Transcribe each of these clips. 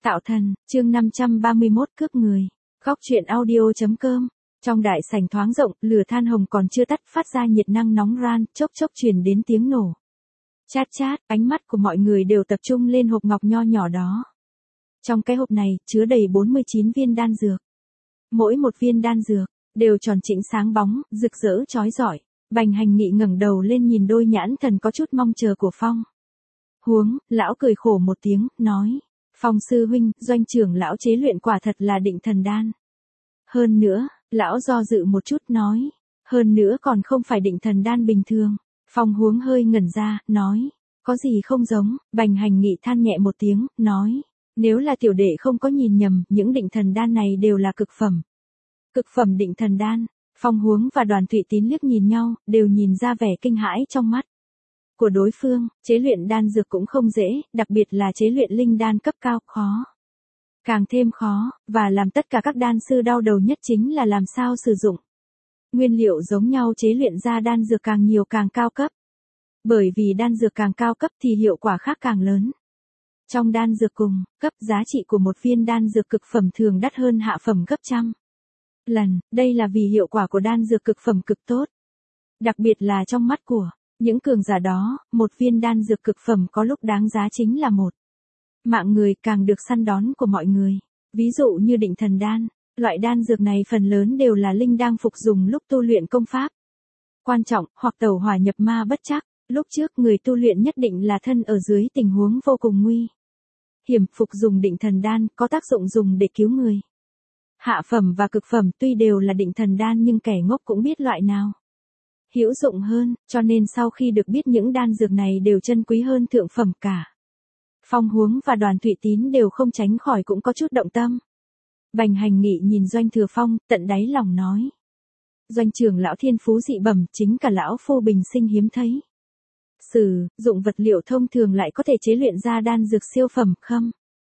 Tạo thần, chương 531 cướp người. Góc truyện audio.com. Trong đại sảnh thoáng rộng, lửa than hồng còn chưa tắt phát ra nhiệt năng nóng ran, chốc chốc truyền đến tiếng nổ. Chát chát, ánh mắt của mọi người đều tập trung lên hộp ngọc nho nhỏ đó. Trong cái hộp này, chứa đầy 49 viên đan dược. Mỗi một viên đan dược, đều tròn trĩnh sáng bóng, rực rỡ chói rọi. Bành Hành Nghị ngẩng đầu lên nhìn đôi nhãn thần có chút mong chờ của Phong. Huống, lão cười khổ một tiếng, nói. Phong sư huynh, doanh trưởng lão chế luyện quả thật là định thần đan. Hơn nữa, lão do dự một chút nói. Hơn nữa còn không phải định thần đan bình thường. Phong Huống hơi ngẩn ra, nói. Có gì không giống, Bành Hành Nghị than nhẹ một tiếng, nói. Nếu là tiểu đệ không có nhìn nhầm, những định thần đan này đều là cực phẩm. Cực phẩm định thần đan. Phong Huống và Đoàn Thụy Tín liếc nhìn nhau, đều nhìn ra vẻ kinh hãi trong mắt của đối phương. Chế luyện đan dược cũng không dễ, đặc biệt là chế luyện linh đan cấp cao, khó. Càng thêm khó, và làm tất cả các đan sư đau đầu nhất chính là làm sao sử dụng. Nguyên liệu giống nhau chế luyện ra đan dược càng nhiều càng cao cấp. Bởi vì đan dược càng cao cấp thì hiệu quả khác càng lớn. Trong đan dược cùng, cấp giá trị của một viên đan dược cực phẩm thường đắt hơn hạ phẩm gấp trăm lần, đây là vì hiệu quả của đan dược cực phẩm cực tốt. Đặc biệt là trong mắt của những cường giả đó, một viên đan dược cực phẩm có lúc đáng giá chính là một mạng người càng được săn đón của mọi người. Ví dụ như định thần đan, loại đan dược này phần lớn đều là linh đang phục dùng lúc tu luyện công pháp quan trọng, hoặc tẩu hỏa nhập ma bất trắc. Lúc trước người tu luyện nhất định là thân ở dưới tình huống vô cùng nguy hiểm, phục dùng định thần đan có tác dụng dùng để cứu người. Hạ phẩm và cực phẩm tuy đều là định thần đan nhưng kẻ ngốc cũng biết loại nào hữu dụng hơn, cho nên sau khi được biết những đan dược này đều chân quý hơn thượng phẩm cả. Phong Huống và Đoàn Thụy Tín đều không tránh khỏi cũng có chút động tâm. Bành Hành Nghị nhìn Doanh Thừa Phong, tận đáy lòng nói. Doanh trưởng lão thiên phú dị bẩm, chính cả lão phu bình sinh hiếm thấy. Sử dụng vật liệu thông thường lại có thể chế luyện ra đan dược siêu phẩm, khâm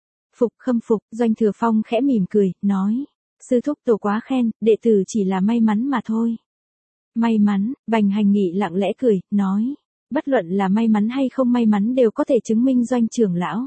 phục. Doanh Thừa Phong khẽ mỉm cười, nói. Sư thúc tổ quá khen, đệ tử chỉ là may mắn mà thôi. May mắn, Bành Hành Nghị lặng lẽ cười, nói. Bất luận là may mắn hay không may mắn đều có thể chứng minh Doanh trưởng lão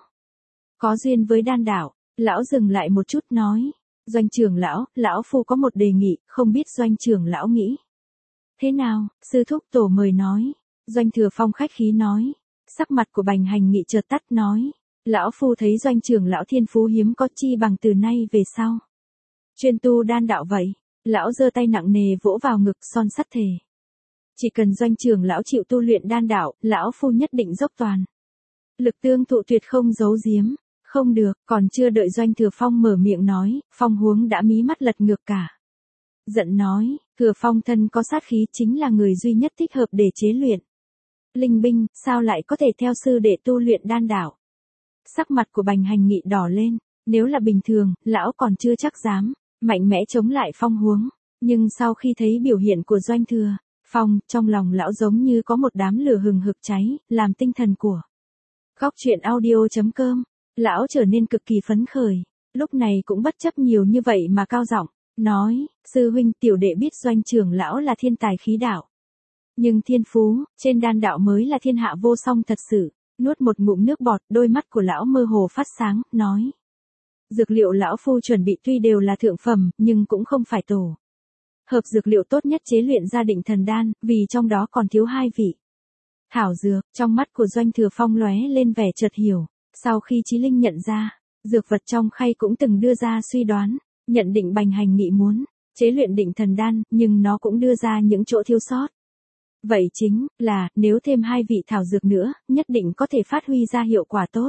có duyên với đan đạo. Lão dừng lại một chút nói. Doanh trưởng lão, lão phu có một đề nghị, không biết Doanh trưởng lão nghĩ thế nào? Sư thúc tổ mời nói. Doanh Thừa Phong khách khí nói. Sắc mặt của Bành Hành Nghị chợt tắt nói. Lão phu thấy Doanh trưởng lão thiên phú hiếm có chi bằng từ nay về sau chuyên tu đan đạo vậy. Lão giơ tay nặng nề vỗ vào ngực, son sắt thề. Chỉ cần Doanh trưởng lão chịu tu luyện đan đạo, lão phu nhất định dốc toàn lực tương thụ, tuyệt không giấu giếm. Không được, còn chưa đợi Doanh Thừa Phong mở miệng nói, Phong Huống đã mí mắt lật ngược cả. Giận nói, Thừa Phong thân có sát khí, chính là người duy nhất thích hợp để chế luyện linh binh, sao lại có thể theo sư đệ tu luyện đan đạo? Sắc mặt của Bành Hành Nghị đỏ lên, nếu là bình thường, lão còn chưa chắc dám mạnh mẽ chống lại Phong Huống, nhưng sau khi thấy biểu hiện của Doanh Thừa Phong, trong lòng lão giống như có một đám lửa hừng hực cháy, làm tinh thần của Góc truyện audio.com, lão trở nên cực kỳ phấn khởi, lúc này cũng bất chấp nhiều như vậy mà cao giọng nói, sư huynh, tiểu đệ biết Doanh trưởng lão là thiên tài khí đạo, nhưng thiên phú trên đan đạo mới là thiên hạ vô song thật sự. Nuốt một ngụm nước bọt, đôi mắt của lão mơ hồ phát sáng, nói. Dược liệu lão phu chuẩn bị tuy đều là thượng phẩm, nhưng cũng không phải tổ hợp dược liệu tốt nhất chế luyện ra định thần đan, vì trong đó còn thiếu hai vị thảo dược. Trong mắt của Doanh Thừa Phong lóe lên vẻ chợt hiểu. Sau khi Chí Linh nhận ra, dược vật trong khay cũng từng đưa ra suy đoán, nhận định Bành Hành Nghị muốn chế luyện định thần đan, nhưng nó cũng đưa ra những chỗ thiếu sót. Vậy chính là, nếu thêm hai vị thảo dược nữa, nhất định có thể phát huy ra hiệu quả tốt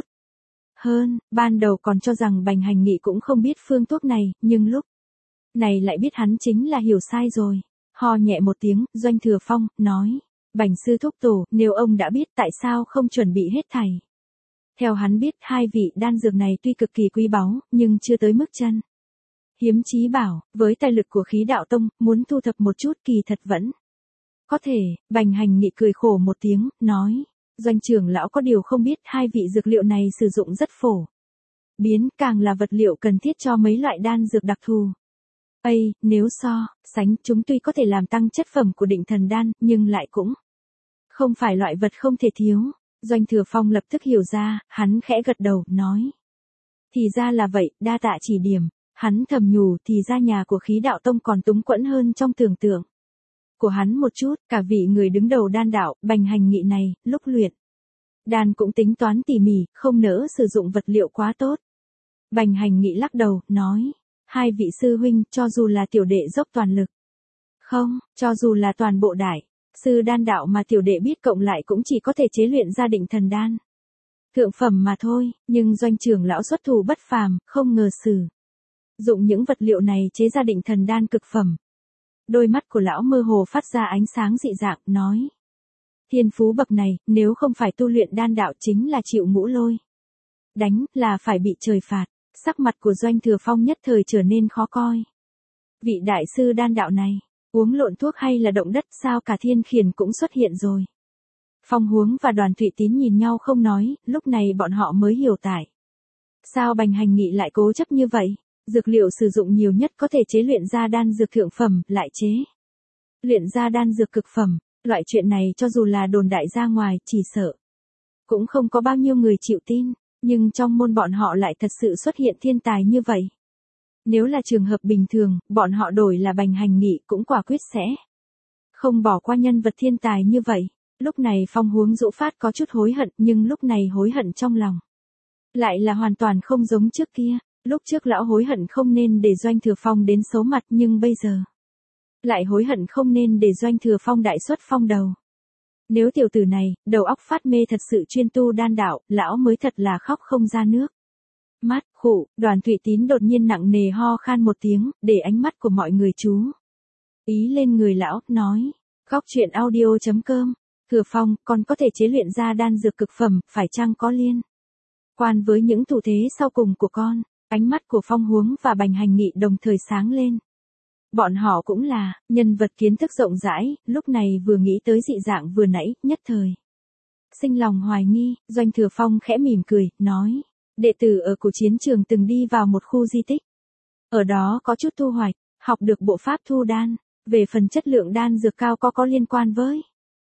hơn. Ban đầu còn cho rằng Bành Hành Nghị cũng không biết phương thuốc này, nhưng lúc này lại biết hắn chính là hiểu sai rồi. Ho nhẹ một tiếng, Doanh Thừa Phong nói. Bành sư thúc tổ, nếu ông đã biết tại sao không chuẩn bị hết thảy. Theo hắn biết, hai vị đan dược này tuy cực kỳ quý báu, nhưng chưa tới mức chân hiếm chí bảo. Với tài lực của Khí Đạo Tông, muốn thu thập một chút kỳ thật vẫn có thể. Bành Hành Nghị cười khổ một tiếng, nói. Doanh trưởng lão có điều không biết, hai vị dược liệu này sử dụng rất phổ biến, càng là vật liệu cần thiết cho mấy loại đan dược đặc thù. Nếu so sánh, chúng tuy có thể làm tăng chất phẩm của định thần đan, nhưng lại cũng không phải loại vật không thể thiếu. Doanh Thừa Phong lập tức hiểu ra, hắn khẽ gật đầu, nói. Thì ra là vậy, đa tạ chỉ điểm. Hắn thầm nhủ thì ra nhà của khí đạo tông còn túng quẫn hơn trong tưởng tượng của hắn một chút, cả vị người đứng đầu đan đạo, Bành Hành Nghị này, lúc luyện đan cũng tính toán tỉ mỉ, không nỡ sử dụng vật liệu quá tốt. Bành Hành Nghị lắc đầu, nói, hai vị sư huynh, cho dù là tiểu đệ dốc toàn lực. Không, cho dù là toàn bộ đại sư đan đạo mà tiểu đệ biết cộng lại cũng chỉ có thể chế luyện ra định thần đan. Thượng phẩm mà thôi, nhưng doanh trưởng lão xuất thủ bất phàm, không ngờ sử dụng những vật liệu này chế ra định thần đan cực phẩm. Đôi mắt của lão mơ hồ phát ra ánh sáng dị dạng, nói. Thiên phú bậc này, nếu không phải tu luyện đan đạo chính là chịu ngũ lôi đánh, là phải bị trời phạt. Sắc mặt của Doanh Thừa Phong nhất thời trở nên khó coi. Vị đại sư đan đạo này, uống lộn thuốc hay là động đất, sao cả thiên khiển cũng xuất hiện rồi. Phong Huống và Đoàn Thụy Tín nhìn nhau không nói, lúc này bọn họ mới hiểu tại sao Bành Hành Nghị lại cố chấp như vậy. Dược liệu sử dụng nhiều nhất có thể chế luyện ra đan dược thượng phẩm, lại chế luyện ra đan dược cực phẩm. Loại chuyện này cho dù là đồn đại ra ngoài, chỉ sợ cũng không có bao nhiêu người chịu tin, nhưng trong môn bọn họ lại thật sự xuất hiện thiên tài như vậy. Nếu là trường hợp bình thường, bọn họ đổi là Bành Hành Nghị cũng quả quyết sẽ không bỏ qua nhân vật thiên tài như vậy. Lúc này Phong Huống Dũ Phát có chút hối hận, nhưng lúc này hối hận trong lòng lại là hoàn toàn không giống trước kia. Lúc trước lão hối hận không nên để Doanh Thừa Phong đến xấu mặt, nhưng bây giờ lại hối hận không nên để Doanh Thừa Phong đại xuất phong đầu. Nếu tiểu tử này, đầu óc phát mê thật sự chuyên tu đan đạo, lão mới thật là khóc không ra nước mắt. Khụ, Đoàn Thụy Tín đột nhiên nặng nề ho khan một tiếng, để ánh mắt của mọi người chú ý lên người lão, nói. Góc truyện audio.com. Thừa Phong, con có thể chế luyện ra đan dược cực phẩm, phải chăng có liên quan với những thủ thế sau cùng của con? Ánh mắt của Phong Huống và Bành Hành Nghị đồng thời sáng lên. Bọn họ cũng là nhân vật kiến thức rộng rãi, lúc này vừa nghĩ tới dị dạng vừa nãy, nhất thời sinh lòng hoài nghi. Doanh Thừa Phong khẽ mỉm cười, nói. Đệ tử ở cổ chiến trường từng đi vào một khu di tích. Ở đó có chút thu hoạch, học được bộ pháp thu đan. Về phần chất lượng đan dược cao có liên quan với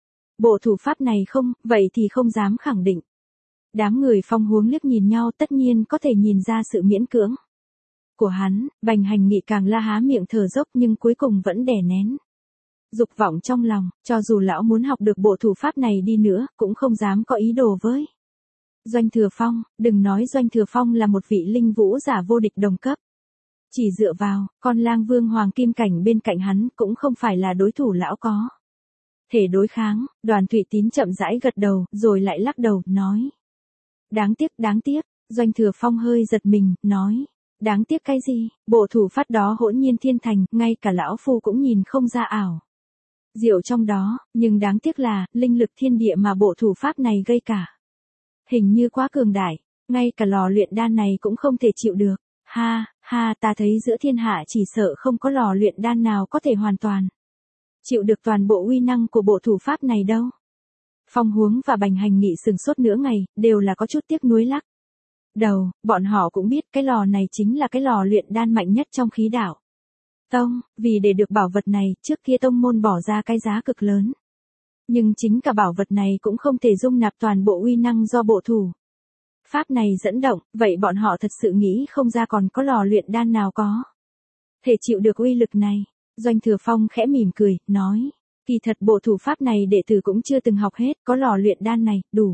bộ thủ pháp này không, vậy thì không dám khẳng định. Đám người Phong Huống liếc nhìn nhau, tất nhiên có thể nhìn ra sự miễn cưỡng của hắn. Bành Hành Nghị càng la há miệng thở dốc, nhưng cuối cùng vẫn đè nén dục vọng trong lòng, cho dù lão muốn học được bộ thủ pháp này đi nữa, cũng không dám có ý đồ với Doanh Thừa Phong. Đừng nói Doanh Thừa Phong là một vị linh vũ giả vô địch đồng cấp, chỉ dựa vào con lang vương hoàng kim cảnh bên cạnh hắn cũng không phải là đối thủ lão có thể đối kháng. Đoàn Thụy Tín chậm rãi gật đầu, rồi lại lắc đầu, nói. Đáng tiếc, đáng tiếc. Doanh Thừa Phong hơi giật mình, nói. Đáng tiếc cái gì? Bộ thủ pháp đó hỗn nhiên thiên thành, ngay cả lão phu cũng nhìn không ra ảo diệu trong đó, nhưng đáng tiếc là, linh lực thiên địa mà bộ thủ pháp này gây cả. Hình như quá cường đại, ngay cả lò luyện đan này cũng không thể chịu được. Ha, ha, ta thấy giữa thiên hạ chỉ sợ không có lò luyện đan nào có thể hoàn toàn chịu được toàn bộ uy năng của bộ thủ pháp này đâu. Phong Huống và Bành Hành Nghị sừng sốt nửa ngày, đều là có chút tiếc nuối lắc đầu. Bọn họ cũng biết cái lò này chính là cái lò luyện đan mạnh nhất trong khí đạo tông, vì để được bảo vật này, trước kia tông môn bỏ ra cái giá cực lớn. Nhưng chính cả bảo vật này cũng không thể dung nạp toàn bộ uy năng do bộ thủ pháp này dẫn động, vậy bọn họ thật sự nghĩ không ra còn có lò luyện đan nào có thể chịu được uy lực này. Doanh Thừa Phong khẽ mỉm cười, nói. Kỳ thật bộ thủ pháp này đệ tử cũng chưa từng học hết, có lò luyện đan này, đủ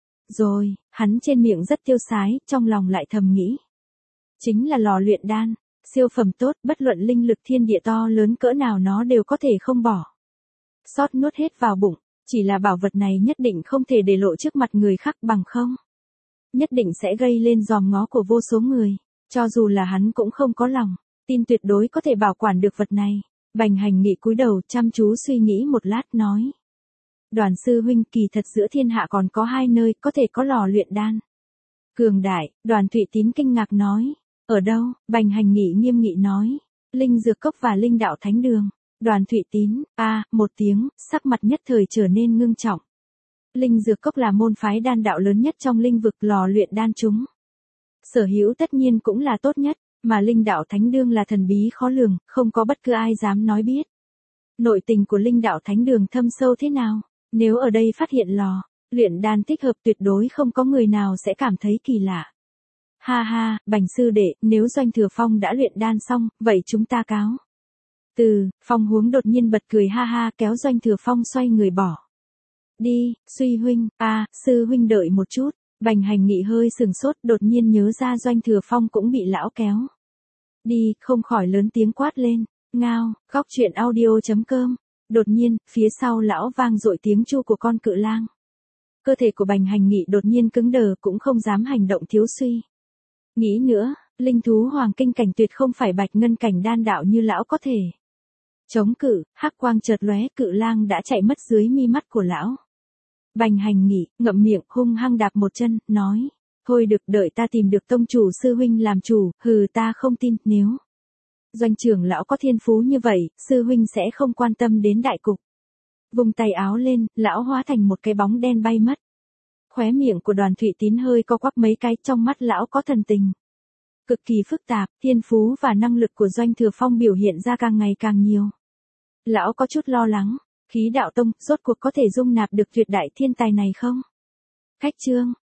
rồi. Hắn trên miệng rất tiêu sái, trong lòng lại thầm nghĩ. Chính là lò luyện đan, siêu phẩm tốt, bất luận linh lực thiên địa to lớn cỡ nào nó đều có thể không bỏ sót nuốt hết vào bụng. Chỉ là bảo vật này nhất định không thể để lộ trước mặt người khác, bằng không nhất định sẽ gây lên dòm ngó của vô số người. Cho dù là hắn cũng không có lòng tin tuyệt đối có thể bảo quản được vật này. Bành Hành Nghị cúi đầu chăm chú suy nghĩ một lát, nói. Đoàn sư huynh, kỳ thật giữa thiên hạ còn có hai nơi có thể có lò luyện đan cường đại. Đoàn Thụy Tín kinh ngạc nói. Ở đâu? Bành Hành Nghị nghiêm nghị nói. Linh Dược Cốc và Linh Đạo Thánh Đường. Đoàn Thụy Tín, một tiếng, sắc mặt nhất thời trở nên ngưng trọng. Linh Dược Cốc là môn phái đan đạo lớn nhất trong linh vực, lò luyện đan chúng sở hữu tất nhiên cũng là tốt nhất, mà Linh Đạo Thánh Đường là thần bí khó lường, không có bất cứ ai dám nói biết nội tình của Linh Đạo Thánh Đường thâm sâu thế nào. Nếu ở đây phát hiện lò luyện đan thích hợp, tuyệt đối không có người nào sẽ cảm thấy kỳ lạ. Ha ha, Bành sư đệ, nếu Doanh Thừa Phong đã luyện đan xong, vậy chúng ta cáo. Phong Huống đột nhiên bật cười ha ha kéo Doanh Thừa Phong xoay người bỏ. Đi, Suy huynh, sư huynh đợi một chút. Bành Hành Nghị hơi sừng sốt, đột nhiên nhớ ra Doanh Thừa Phong cũng bị lão kéo. Đi, không khỏi lớn tiếng quát lên. Ngao, góc chuyện audio.com. Đột nhiên, phía sau lão vang dội tiếng chu của con cự lang. Cơ thể của Bành Hành Nghị đột nhiên cứng đờ, cũng không dám hành động thiếu suy. Nghĩ nữa, linh thú hoàng kinh cảnh tuyệt không phải bạch ngân cảnh đan đạo như lão có thể chống cự. Hắc quang chợt lóe, cự lang đã chạy mất dưới mi mắt của lão. Bành Hành Nghị ngậm miệng, hung hăng đạp một chân, nói: thôi được, đợi ta tìm được tông chủ sư huynh làm chủ. Hừ, ta không tin, nếu Doanh trưởng lão có thiên phú như vậy, sư huynh sẽ không quan tâm đến đại cục. Vung tay áo lên, lão hóa thành một cái bóng đen bay mất. Khóe miệng của Đoàn Thụy Tín hơi co quắp mấy cái, trong mắt lão có thần tình cực kỳ phức tạp. Thiên phú và năng lực của Doanh Thừa Phong biểu hiện ra càng ngày càng nhiều. Lão có chút lo lắng, Khí Đạo Tông rốt cuộc có thể dung nạp được tuyệt đại thiên tài này không? Khách chương